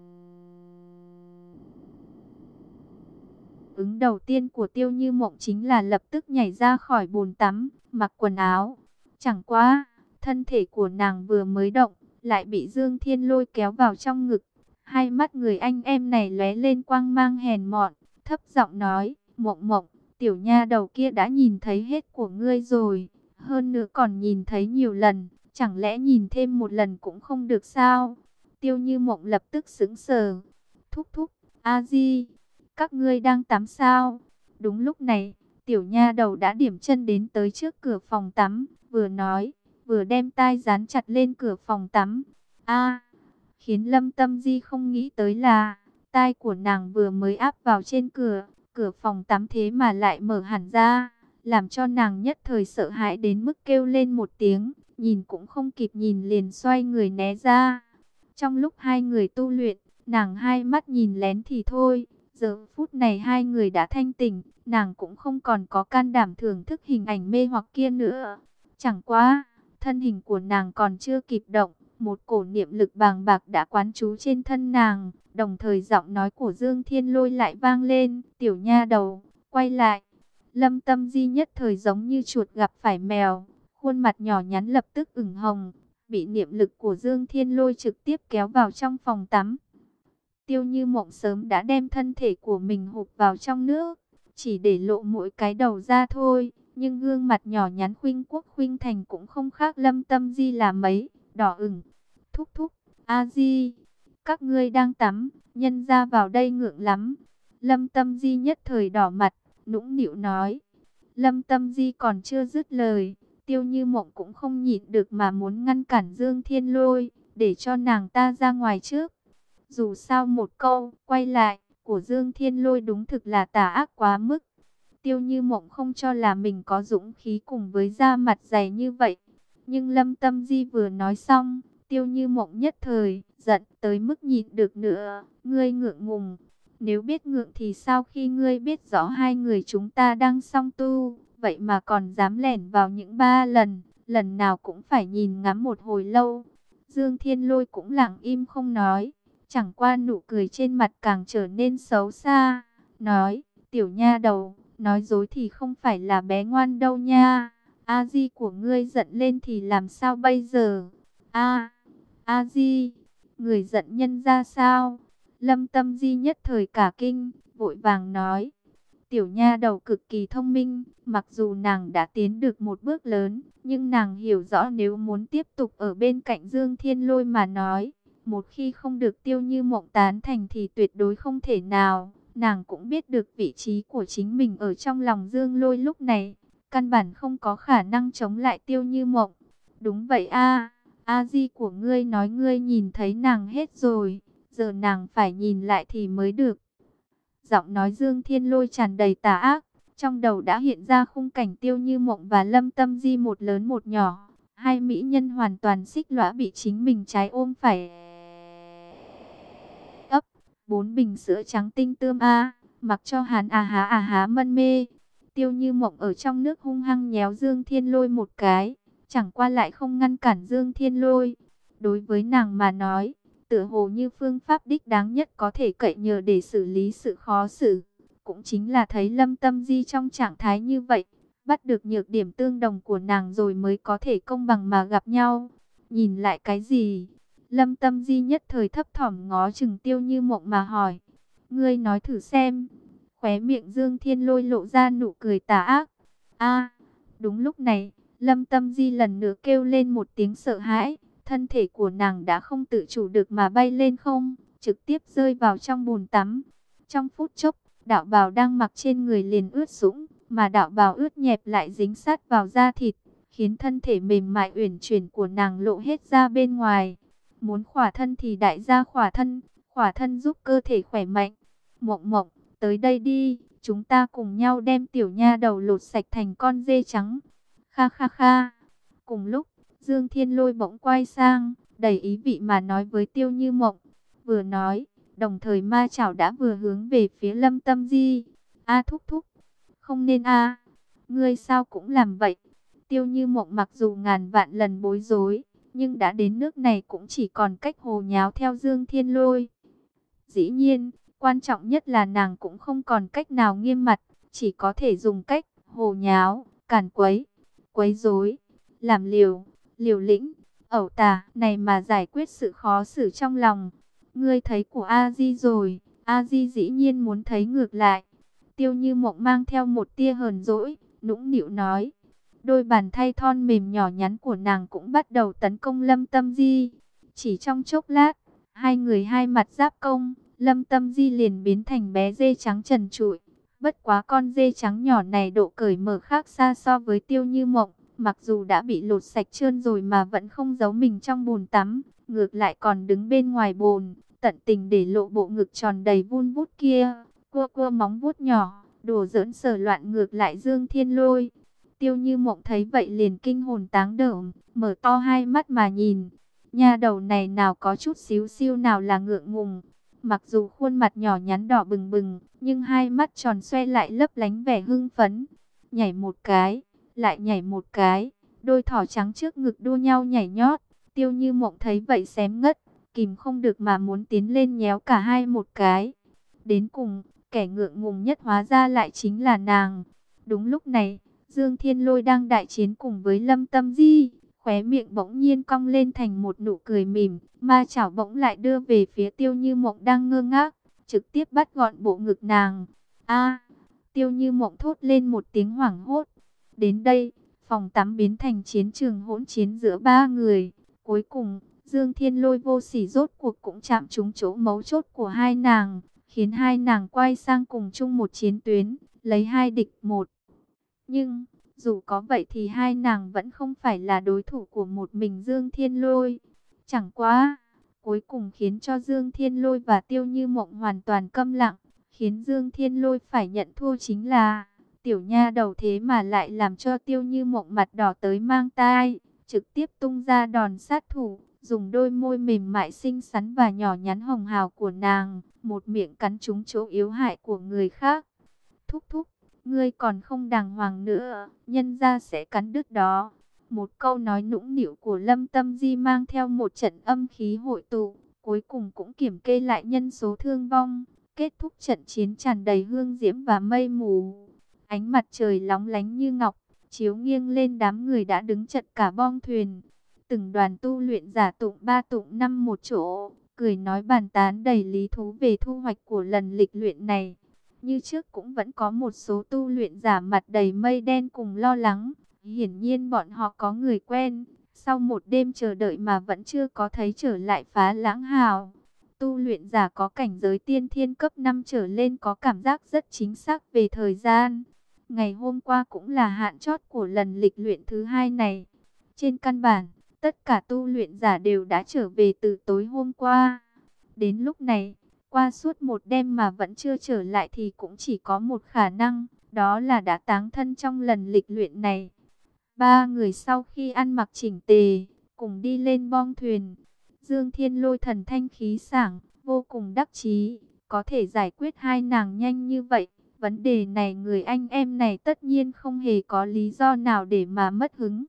ứng đầu tiên của Tiêu Như Mộng chính là lập tức nhảy ra khỏi bồn tắm, mặc quần áo. Chẳng qua, thân thể của nàng vừa mới động, lại bị Dương Thiên Lôi kéo vào trong ngực. Hai mắt người anh em này lóe lên quang mang hèn mọn, thấp giọng nói, Mộng Mộng, tiểu nha đầu kia đã nhìn thấy hết của ngươi rồi, hơn nữa còn nhìn thấy nhiều lần, chẳng lẽ nhìn thêm một lần cũng không được sao? Tiêu Như Mộng lập tức sững sờ. Thúc thúc, a Di, các ngươi đang tắm sao? Đúng lúc này, tiểu nha đầu đã điểm chân đến tới trước cửa phòng tắm, vừa nói, vừa đem tai dán chặt lên cửa phòng tắm. A, khiến Lâm Tâm Di không nghĩ tới là, tai của nàng vừa mới áp vào trên cửa, cửa phòng tắm thế mà lại mở hẳn ra, làm cho nàng nhất thời sợ hãi đến mức kêu lên một tiếng, nhìn cũng không kịp nhìn liền xoay người né ra. Trong lúc hai người tu luyện, nàng hai mắt nhìn lén thì thôi, Giờ phút này hai người đã thanh tỉnh, nàng cũng không còn có can đảm thưởng thức hình ảnh mê hoặc kia nữa. Chẳng qua, thân hình của nàng còn chưa kịp động, một cổ niệm lực bàng bạc đã quán trú trên thân nàng, đồng thời giọng nói của Dương Thiên Lôi lại vang lên, tiểu nha đầu, quay lại. Lâm Tâm Di nhất thời giống như chuột gặp phải mèo, khuôn mặt nhỏ nhắn lập tức ửng hồng, bị niệm lực của Dương Thiên Lôi trực tiếp kéo vào trong phòng tắm. Tiêu Như Mộng sớm đã đem thân thể của mình hụp vào trong nước, chỉ để lộ mỗi cái đầu ra thôi, nhưng gương mặt nhỏ nhắn khuynh quốc khuynh thành cũng không khác Lâm Tâm Di là mấy, đỏ ửng. Thúc thúc, A Di, các ngươi đang tắm, nhân ra vào đây ngượng lắm. Lâm Tâm Di nhất thời đỏ mặt, nũng nịu nói. Lâm Tâm Di còn chưa dứt lời, Tiêu Như Mộng cũng không nhịn được mà muốn ngăn cản Dương Thiên Lôi, để cho nàng ta ra ngoài trước. Dù sao một câu, quay lại, của Dương Thiên Lôi đúng thực là tà ác quá mức. Tiêu Như Mộng không cho là mình có dũng khí cùng với da mặt dày như vậy. Nhưng Lâm Tâm Di vừa nói xong, Tiêu Như Mộng nhất thời, giận tới mức nhịn được nữa. Ngươi ngượng ngùng, nếu biết ngượng thì sao khi ngươi biết rõ hai người chúng ta đang song tu, vậy mà còn dám lẻn vào những ba lần, lần nào cũng phải nhìn ngắm một hồi lâu. Dương Thiên Lôi cũng lặng im không nói, chẳng qua nụ cười trên mặt càng trở nên xấu xa, nói, tiểu nha đầu, nói dối thì không phải là bé ngoan đâu nha. A Di của ngươi giận lên thì làm sao bây giờ? A, A Di, người giận nhân ra sao? Lâm Tâm Di nhất thời cả kinh, vội vàng nói. Tiểu nha đầu cực kỳ thông minh, mặc dù nàng đã tiến được một bước lớn, nhưng nàng hiểu rõ nếu muốn tiếp tục ở bên cạnh Dương Thiên Lôi mà nói, một khi không được Tiêu Như Mộng tán thành thì tuyệt đối không thể nào. Nàng cũng biết được vị trí của chính mình ở trong lòng Dương Lôi lúc này, căn bản không có khả năng chống lại Tiêu Như Mộng. Đúng vậy a, A Di của ngươi nói ngươi nhìn thấy nàng hết rồi, giờ nàng phải nhìn lại thì mới được. Giọng nói Dương Thiên Lôi tràn đầy tà ác, trong đầu đã hiện ra khung cảnh Tiêu Như Mộng và Lâm Tâm Di một lớn một nhỏ, hai mỹ nhân hoàn toàn xích lõa bị chính mình trái ôm phải ấp, bốn bình sữa trắng tinh tươm a, mặc cho hắn à há à há mân mê. Tiêu Như Mộng ở trong nước hung hăng nhéo Dương Thiên Lôi một cái, chẳng qua lại không ngăn cản Dương Thiên Lôi. Đối với nàng mà nói, tựa hồ như phương pháp đích đáng nhất có thể cậy nhờ để xử lý sự khó xử, cũng chính là thấy Lâm Tâm Di trong trạng thái như vậy, bắt được nhược điểm tương đồng của nàng rồi mới có thể công bằng mà gặp nhau. Nhìn lại cái gì? Lâm Tâm Di nhất thời thấp thỏm ngó chừng Tiêu Như Mộng mà hỏi. Ngươi nói thử xem. Khóe miệng Dương Thiên Lôi lộ ra nụ cười tà ác. A, đúng lúc này, Lâm Tâm Di lần nữa kêu lên một tiếng sợ hãi. Thân thể của nàng đã không tự chủ được mà bay lên không, trực tiếp rơi vào trong bồn tắm. Trong phút chốc, đạo bào đang mặc trên người liền ướt sũng, mà đạo bào ướt nhẹp lại dính sát vào da thịt, khiến thân thể mềm mại uyển chuyển của nàng lộ hết ra bên ngoài. Muốn khỏa thân thì đại gia khỏa thân, khỏa thân giúp cơ thể khỏe mạnh. Mộng Mộng, tới đây đi, chúng ta cùng nhau đem tiểu nha đầu lột sạch thành con dê trắng. Kha kha kha. Cùng lúc, Dương Thiên Lôi bỗng quay sang, đầy ý vị mà nói với Tiêu Như Mộng. Vừa nói, đồng thời ma chảo đã vừa hướng về phía Lâm Tâm Di. A thúc thúc, không nên a, ngươi sao cũng làm vậy. Tiêu Như Mộng mặc dù ngàn vạn lần bối rối, nhưng đã đến nước này cũng chỉ còn cách hồ nháo theo Dương Thiên Lôi. Dĩ nhiên, quan trọng nhất là nàng cũng không còn cách nào nghiêm mặt, chỉ có thể dùng cách hồ nháo, cản quấy, quấy rối, làm liều, liều lĩnh, ẩu tả này mà giải quyết sự khó xử trong lòng. Ngươi thấy của A Di rồi, A Di dĩ nhiên muốn thấy ngược lại. Tiêu Như Mộng mang theo một tia hờn dỗi, nũng nịu nói. Đôi bàn tay thon mềm nhỏ nhắn của nàng cũng bắt đầu tấn công Lâm Tâm Di. Chỉ trong chốc lát, hai người hai mặt giáp công, Lâm Tâm Di liền biến thành bé dê trắng trần trụi. Bất quá con dê trắng nhỏ này độ cởi mở khác xa so với Tiêu Như Mộng. Mặc dù đã bị lột sạch trơn rồi mà vẫn không giấu mình trong bồn tắm, ngược lại còn đứng bên ngoài bồn, tận tình để lộ bộ ngực tròn đầy vun vút kia, cua cua móng vuốt nhỏ, đùa giỡn sờ loạn ngược lại Dương Thiên Lôi. Tiêu Như Mộng thấy vậy liền kinh hồn táng đởm, mở to hai mắt mà nhìn. Nha đầu này nào có chút xíu xiu nào là ngượng ngùng. Mặc dù khuôn mặt nhỏ nhắn đỏ bừng bừng, nhưng hai mắt tròn xoe lại lấp lánh vẻ hưng phấn. Nhảy một cái, lại nhảy một cái, đôi thỏ trắng trước ngực đua nhau nhảy nhót. Tiêu Như Mộng thấy vậy xém ngất, kìm không được mà muốn tiến lên nhéo cả hai một cái. Đến cùng, kẻ ngượng ngùng nhất hóa ra lại chính là nàng. Đúng lúc này, Dương Thiên Lôi đang đại chiến cùng với Lâm Tâm Di, khóe miệng bỗng nhiên cong lên thành một nụ cười mỉm, ma chảo bỗng lại đưa về phía Tiêu Như Mộng đang ngơ ngác, trực tiếp bắt gọn bộ ngực nàng. A! Tiêu Như Mộng thốt lên một tiếng hoảng hốt. Đến đây, phòng tắm biến thành chiến trường hỗn chiến giữa ba người. Cuối cùng, Dương Thiên Lôi vô sỉ rốt cuộc cũng chạm trúng chỗ mấu chốt của hai nàng, khiến hai nàng quay sang cùng chung một chiến tuyến, lấy hai địch một. Nhưng, dù có vậy thì hai nàng vẫn không phải là đối thủ của một mình Dương Thiên Lôi. Chẳng quá, cuối cùng khiến cho Dương Thiên Lôi và Tiêu Như Mộng hoàn toàn câm lặng, khiến Dương Thiên Lôi phải nhận thua chính là tiểu nha đầu, thế mà lại làm cho Tiêu Như Mộng mặt đỏ tới mang tai, trực tiếp tung ra đòn sát thủ, dùng đôi môi mềm mại xinh xắn và nhỏ nhắn hồng hào của nàng, một miệng cắn trúng chỗ yếu hại của người khác. Thúc thúc, ngươi còn không đàng hoàng nữa, nhân gia sẽ cắn đứt đó. Một câu nói nũng nịu của Lâm Tâm Di mang theo một trận âm khí hội tụ, cuối cùng cũng kiểm kê lại nhân số thương vong, kết thúc trận chiến tràn đầy hương diễm và mây mù. Ánh mặt trời lóng lánh như ngọc, chiếu nghiêng lên đám người đã đứng chật cả bong thuyền. Từng đoàn tu luyện giả tụng ba tụng năm một chỗ, cười nói bàn tán đầy lý thú về thu hoạch của lần lịch luyện này. Như trước cũng vẫn có một số tu luyện giả mặt đầy mây đen cùng lo lắng. Hiển nhiên bọn họ có người quen, sau một đêm chờ đợi mà vẫn chưa có thấy trở lại Phá Lãng Hào. Tu luyện giả có cảnh giới tiên thiên cấp năm trở lên có cảm giác rất chính xác về thời gian. Ngày hôm qua cũng là hạn chót của lần lịch luyện thứ hai này. Trên căn bản, tất cả tu luyện giả đều đã trở về từ tối hôm qua. Đến lúc này, qua suốt một đêm mà vẫn chưa trở lại thì cũng chỉ có một khả năng, đó là đã táng thân trong lần lịch luyện này. Ba người sau khi ăn mặc chỉnh tề, cùng đi lên bong thuyền. Dương Thiên Lôi thần thanh khí sảng, vô cùng đắc chí, có thể giải quyết hai nàng nhanh như vậy. Vấn đề này người anh em này tất nhiên không hề có lý do nào để mà mất hứng.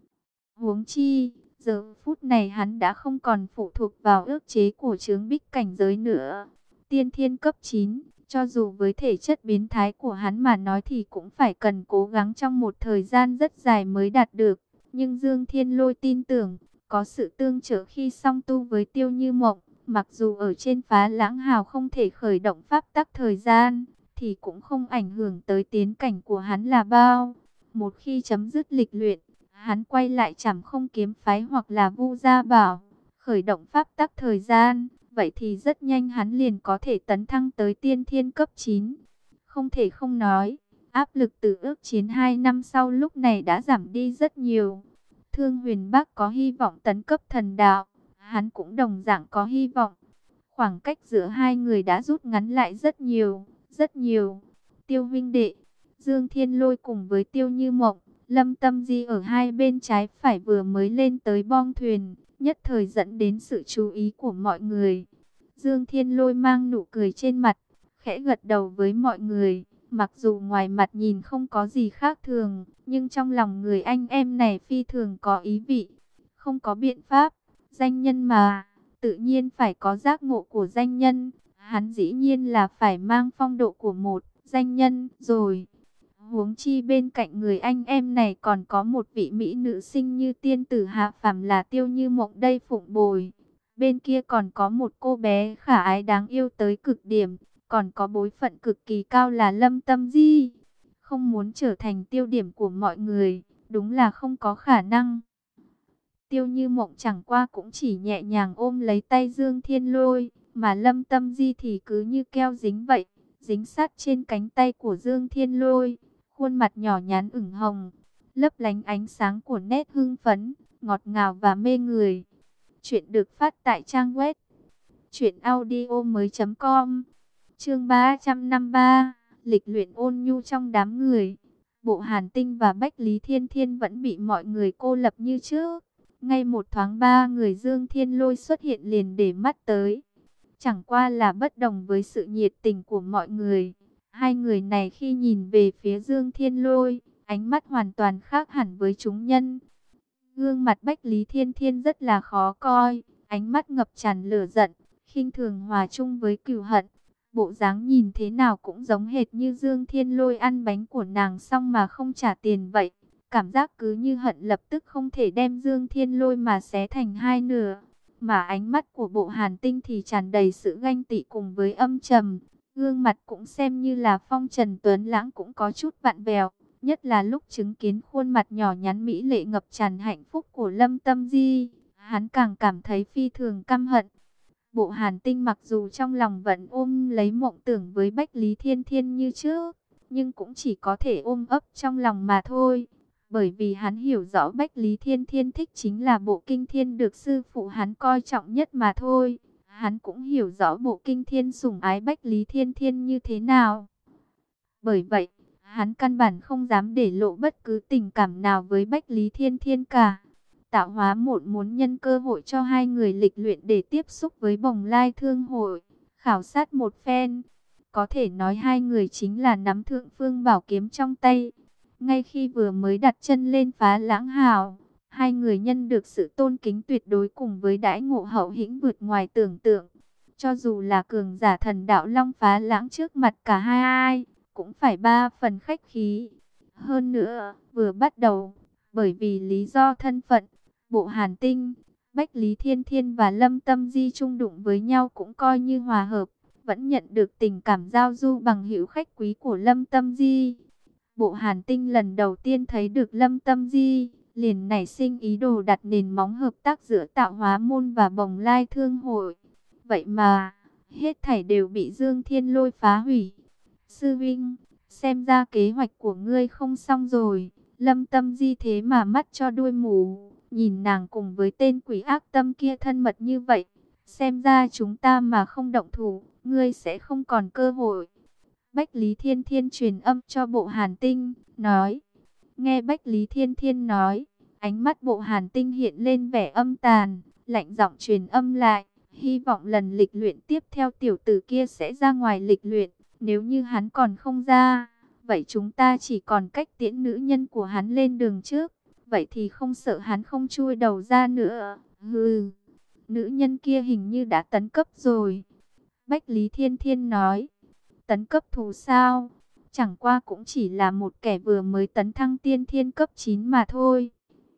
Huống chi, giờ phút này hắn đã không còn phụ thuộc vào ước chế của chướng bích cảnh giới nữa. Tiên thiên cấp chín, cho dù với thể chất biến thái của hắn mà nói thì cũng phải cần cố gắng trong một thời gian rất dài mới đạt được. Nhưng Dương Thiên Lôi tin tưởng, có sự tương trợ khi song tu với Tiêu Như Mộng, mặc dù ở trên Phá Lãng Hào không thể khởi động pháp tắc thời gian, thì cũng không ảnh hưởng tới tiến cảnh của hắn là bao. Một khi chấm dứt lịch luyện, hắn quay lại Trảm Không Kiếm Phái hoặc là Vu Gia Bảo, khởi động pháp tắc thời gian, vậy thì rất nhanh hắn liền có thể tấn thăng tới tiên thiên cấp chín. Không thể không nói, áp lực từ ước chiến hai năm sau lúc này đã giảm đi rất nhiều. Thương Huyền Bắc có hy vọng tấn cấp thần đạo, hắn cũng đồng dạng có hy vọng. Khoảng cách giữa hai người đã rút ngắn lại rất nhiều, rất nhiều. Tiêu huynh đệ, Dương Thiên Lôi cùng với Tiêu Như Mộng, Lâm Tâm Di ở hai bên trái phải vừa mới lên tới bong thuyền, nhất thời dẫn đến sự chú ý của mọi người. Dương Thiên Lôi mang nụ cười trên mặt, khẽ gật đầu với mọi người. Mặc dù ngoài mặt nhìn không có gì khác thường, nhưng trong lòng người anh em này phi thường có ý vị. Không có biện pháp, danh nhân mà, tự nhiên phải có giác ngộ của danh nhân. Hắn dĩ nhiên là phải mang phong độ của một danh nhân rồi. Huống chi bên cạnh người anh em này còn có một vị mỹ nữ xinh như tiên tử hạ phàm là Tiêu Như Mộng đây phụng bồi. Bên kia còn có một cô bé khả ái đáng yêu tới cực điểm, còn có bối phận cực kỳ cao là Lâm Tâm Di. Không muốn trở thành tiêu điểm của mọi người, đúng là không có khả năng. Tiêu Như Mộng chẳng qua cũng chỉ nhẹ nhàng ôm lấy tay Dương Thiên Lôi, mà Lâm Tâm Di thì cứ như keo dính vậy, dính sát trên cánh tay của Dương Thiên Lôi. Khuôn mặt nhỏ nhắn ửng hồng, lấp lánh ánh sáng của nét hưng phấn, ngọt ngào và mê người. Chuyện được phát tại trang web truyện audio mới chấm com. Chương ba trăm năm mươi ba, lịch luyện ôn nhu trong đám người. Bộ Hàn Tinh và Bách Lý Thiên Thiên vẫn bị mọi người cô lập như trước. Ngay một thoáng ba người Dương Thiên Lôi xuất hiện liền để mắt tới. Chẳng qua là bất đồng với sự nhiệt tình của mọi người. Hai người này khi nhìn về phía Dương Thiên Lôi, ánh mắt hoàn toàn khác hẳn với chúng nhân. Gương mặt Bách Lý Thiên Thiên rất là khó coi, ánh mắt ngập tràn lửa giận, khinh thường hòa chung với cừu hận. Bộ dáng nhìn thế nào cũng giống hệt như Dương Thiên Lôi ăn bánh của nàng xong mà không trả tiền vậy. Cảm giác cứ như hận lập tức không thể đem Dương Thiên Lôi mà xé thành hai nửa. Mà ánh mắt của Bộ Hàn Tinh thì tràn đầy sự ganh tị cùng với âm trầm. Gương mặt cũng xem như là phong trần tuấn lãng cũng có chút vặn vẹo. Nhất là lúc chứng kiến khuôn mặt nhỏ nhắn mỹ lệ ngập tràn hạnh phúc của Lâm Tâm Di, hắn càng cảm thấy phi thường căm hận. Bộ Hàn Tinh mặc dù trong lòng vẫn ôm lấy mộng tưởng với Bách Lý Thiên Thiên như trước, nhưng cũng chỉ có thể ôm ấp trong lòng mà thôi. Bởi vì hắn hiểu rõ Bách Lý Thiên Thiên thích chính là bộ kinh thiên được sư phụ hắn coi trọng nhất mà thôi. Hắn cũng hiểu rõ bộ kinh thiên sủng ái Bách Lý Thiên Thiên như thế nào. Bởi vậy, hắn căn bản không dám để lộ bất cứ tình cảm nào với Bách Lý Thiên Thiên cả. Tạo Hóa Môn muốn nhân cơ hội cho hai người lịch luyện để tiếp xúc với Bồng Lai Thương hội, khảo sát một phen. Có thể nói hai người chính là nắm thượng phương bảo kiếm trong tay. Ngay khi vừa mới đặt chân lên Phá Lãng Hào, hai người nhân được sự tôn kính tuyệt đối cùng với đãi ngộ hậu hĩnh vượt ngoài tưởng tượng. Cho dù là cường giả thần đạo Long Phá Lãng trước mặt cả hai ai, cũng phải ba phần khách khí. Hơn nữa, vừa bắt đầu, bởi vì lý do thân phận, Bộ Hàn Tinh, Bách Lý Thiên Thiên và Lâm Tâm Di chung đụng với nhau cũng coi như hòa hợp, vẫn nhận được tình cảm giao du bằng hữu khách quý của Lâm Tâm Di. Bộ Hàn Tinh lần đầu tiên thấy được Lâm Tâm Di, liền nảy sinh ý đồ đặt nền móng hợp tác giữa Tạo Hóa Môn và Bồng Lai Thương hội. Vậy mà, hết thảy đều bị Dương Thiên Lôi phá hủy. Sư Vinh, xem ra kế hoạch của ngươi không xong rồi. Lâm Tâm Di thế mà mắt cho đuôi mù, nhìn nàng cùng với tên quỷ ác tâm kia thân mật như vậy. Xem ra chúng ta mà không động thủ, ngươi sẽ không còn cơ hội. Bách Lý Thiên Thiên truyền âm cho Bộ Hàn Tinh, nói. Nghe Bách Lý Thiên Thiên nói, ánh mắt Bộ Hàn Tinh hiện lên vẻ âm tàn, lạnh giọng truyền âm lại. Hy vọng lần lịch luyện tiếp theo tiểu tử kia sẽ ra ngoài lịch luyện. Nếu như hắn còn không ra, vậy chúng ta chỉ còn cách tiễn nữ nhân của hắn lên đường trước. Vậy thì không sợ hắn không chui đầu ra nữa. Hừ, nữ nhân kia hình như đã tấn cấp rồi. Bách Lý Thiên Thiên nói. Tấn cấp thù sao? Chẳng qua cũng chỉ là một kẻ vừa mới tấn thăng tiên thiên cấp chín mà thôi.